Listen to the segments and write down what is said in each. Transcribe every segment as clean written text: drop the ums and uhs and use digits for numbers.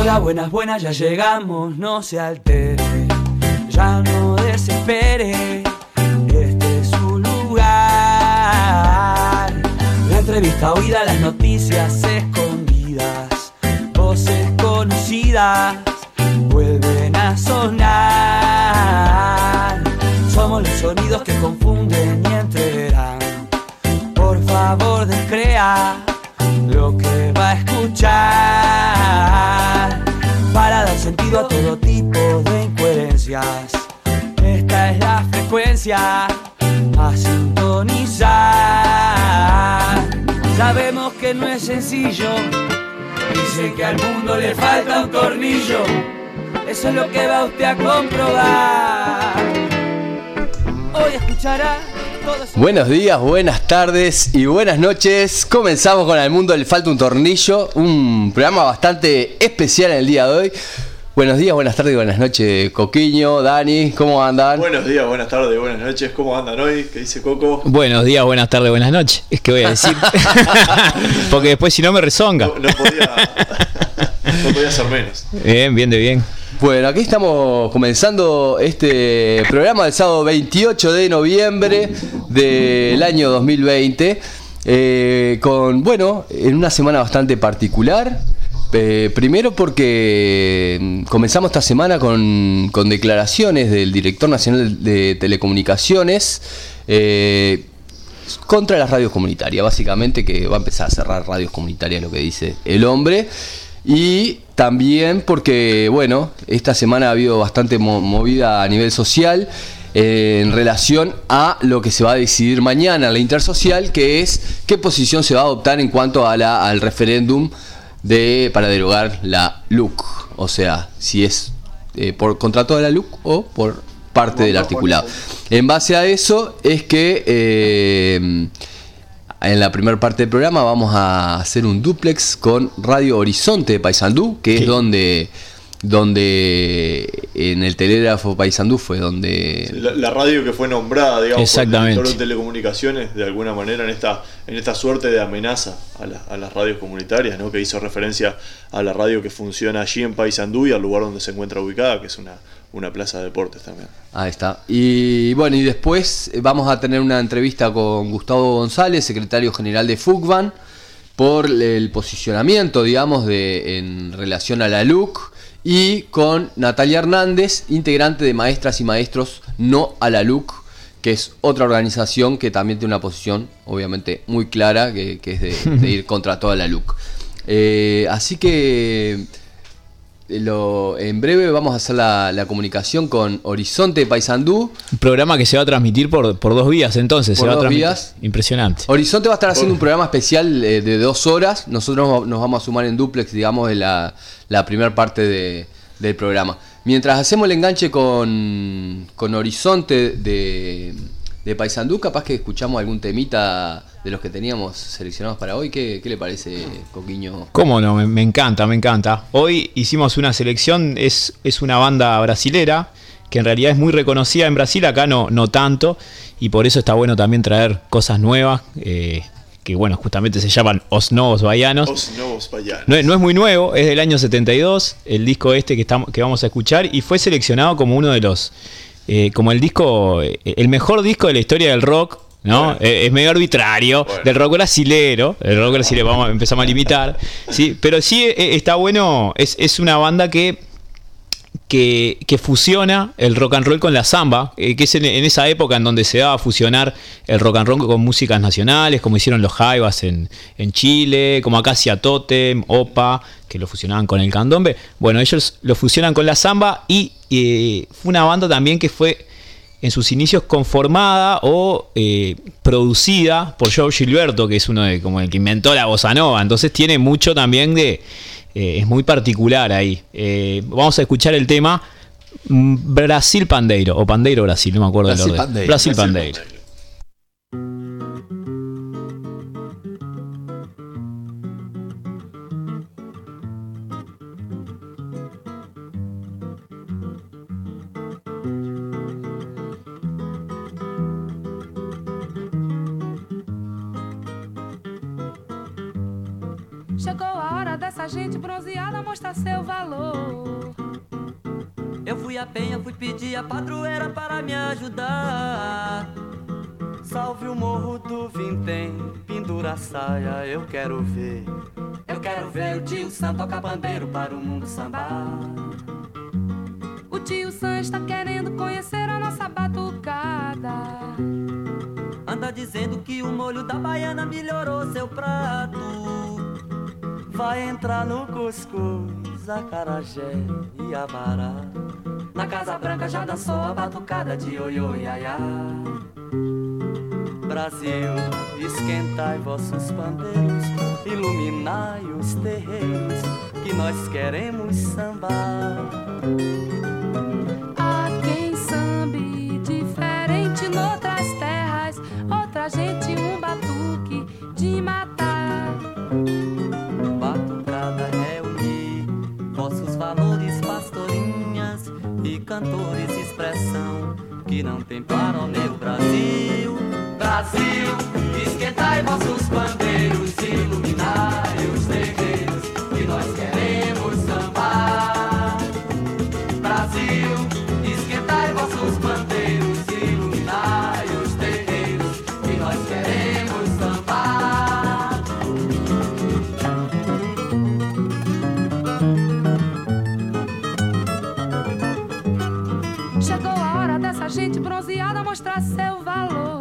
Hola, buenas, buenas, ya llegamos, no se altere, ya no desespere, este es su lugar. La entrevista oída, las noticias escondidas, voces conocidas vuelven a sonar. Somos los sonidos que confunden y entreverán. Por favor, descrea lo que va a escuchar, para dar sentido a todo tipo de incoherencias. Esta es la frecuencia a sintonizar. Sabemos que no es sencillo, dice que al mundo le falta un tornillo. Eso es lo que va usted a comprobar. Hoy escuchará. Buenos días, buenas tardes y buenas noches. Comenzamos con Al Mundo le falta un tornillo, un programa bastante especial en el día de hoy. Buenos días, buenas tardes y buenas noches, Coquiño, Dani, ¿cómo andan? Buenos días, buenas tardes, buenas noches, ¿cómo andan hoy? ¿Qué dice Coco? Buenos días, buenas tardes, buenas noches. Es que voy a decir. Porque después si no me rezonga. No podía ser menos. Bien, bien de bien. Bueno, aquí estamos comenzando este programa del sábado 28 de noviembre del año 2020 en una semana bastante particular. Primero porque comenzamos esta semana con declaraciones del Director Nacional de Telecomunicaciones contra las radios comunitarias, básicamente que va a empezar a cerrar radios comunitarias, lo que dice el hombre. Y también porque, esta semana ha habido bastante movida a nivel social en relación a lo que se va a decidir mañana, la intersocial, que es qué posición se va a adoptar en cuanto a al referéndum para derogar la LUC. O sea, si es por contrato de la LUC o por parte del articulado. En base a eso es que en la primera parte del programa vamos a hacer un dúplex con Radio Horizonte de Paysandú, que es donde en el telégrafo Paysandú fue donde... La radio que fue nombrada, digamos, exactamente, por el director de telecomunicaciones, de alguna manera, en esta suerte de amenaza a las radios comunitarias, ¿no? Que hizo referencia a la radio que funciona allí en Paysandú y al lugar donde se encuentra ubicada, que es una plaza de deportes también. Ahí está. Y después vamos a tener una entrevista con Gustavo González, secretario general de FUCBAN, por el posicionamiento, digamos, en relación a la LUC, y con Natalia Hernández, integrante de Maestras y Maestros No a la LUC, que es otra organización que también tiene una posición, obviamente, muy clara, que es de ir contra toda la LUC. Así que... en breve vamos a hacer la comunicación con Horizonte de Paysandú. Un programa que se va a transmitir por 2 vías, entonces. Por se va 2 a vías. Impresionante. Horizonte va a estar haciendo un programa especial de 2 horas. Nosotros nos vamos a sumar en dúplex, digamos, de la primera parte del programa. Mientras hacemos el enganche con Horizonte de Paysandú, capaz que escuchamos algún temita de los que teníamos seleccionados para hoy. ¿Qué le parece, Coquiño? ¿Cómo no? Me encanta, me encanta. Hoy hicimos una selección, es una banda brasilera que en realidad es muy reconocida en Brasil, acá no tanto, y por eso está bueno también traer cosas nuevas, que justamente se llaman Os Novos Baianos. Os Novos Baianos. No es muy nuevo, es del año 72, el disco que vamos a escuchar, y fue seleccionado como uno de los... como el mejor disco de la historia del rock, ¿no? Bueno. Es medio arbitrario, del rock brasilero. Empezamos a limitar, ¿sí? Pero sí está bueno, es una banda que fusiona el rock and roll con la samba, que es en esa época en donde se daba a fusionar el rock and roll con músicas nacionales, como hicieron los Jaivas en Chile, como acá hacía Totem, Opa, que lo fusionaban con el candombe. Bueno, ellos lo fusionan con la samba y fue una banda también que fue en sus inicios conformada o producida por Joe Gilberto, que es como el que inventó la bossa nova. Entonces tiene mucho también es muy particular ahí. Vamos a escuchar el tema Brasil Pandeiro, o Pandeiro Brasil, no me acuerdo del orden. Brasil Pandeiro. Chegou a hora dessa dessa gente bronzeada mostra seu valor. Eu fui à penha, fui pedir a padroeira para me ajudar. Salve o morro do Vintém, pendura a saia, eu quero ver. Eu quero ver o tio Sam tocar pandeiro para o mundo sambar. O tio Sam está querendo conhecer a nossa batucada. Anda dizendo que o molho da baiana melhorou seu prato. Vai entrar no cuscuz, acarajé e abará. Na Casa Branca já dançou a batucada de ioiô iaiá. Brasil, esquentai vossos pandeiros, iluminai os terreiros, que nós queremos sambar. Há quem sambe diferente noutras terras, outra gente um batuque de matar. Batucada é unir vossos valores, pastorinhas e cantores, expressão que não tem para o meu Brasil. Brasil, esquentai vossos pandeiros, iluminai os terreiros, que nós queremos sambar. Brasil, esquentai vossos pandeiros, iluminai os terreiros, que nós queremos sambar. Chegou a hora dessa gente bronzeada mostrar seu valor.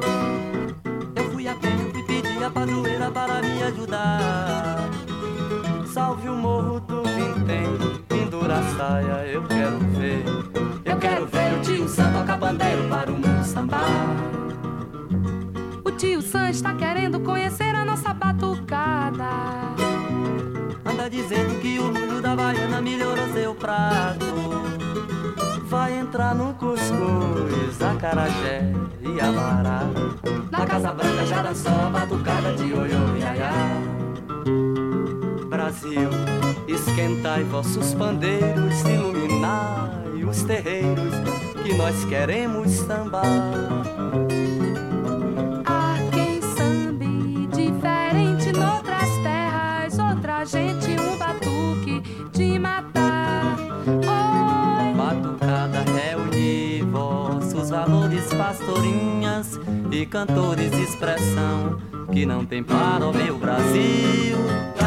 A padroeira para me ajudar. Salve o morro do Vintém, pendura a saia, eu quero ver. Eu quero ver o tio Sam tocar pandeiro para o mundo sambar. O tio Sam está querendo conhecer a nossa batucada. Anda dizendo que o molho da baiana melhorou seu prato. Vai entrar no cuscuz, acarajé e abará. Na Casa Branca já dançou a batucada de ioiô iaiá. Brasil, esquentai vossos pandeiros, iluminai os terreiros, que nós queremos sambar. Há quem sambe diferente noutras terras, outra gente um batuque de matar. Oi. Batucada reunir vossos valores, pastorinhas e cantores, expressão que não tem para o meu Brasil.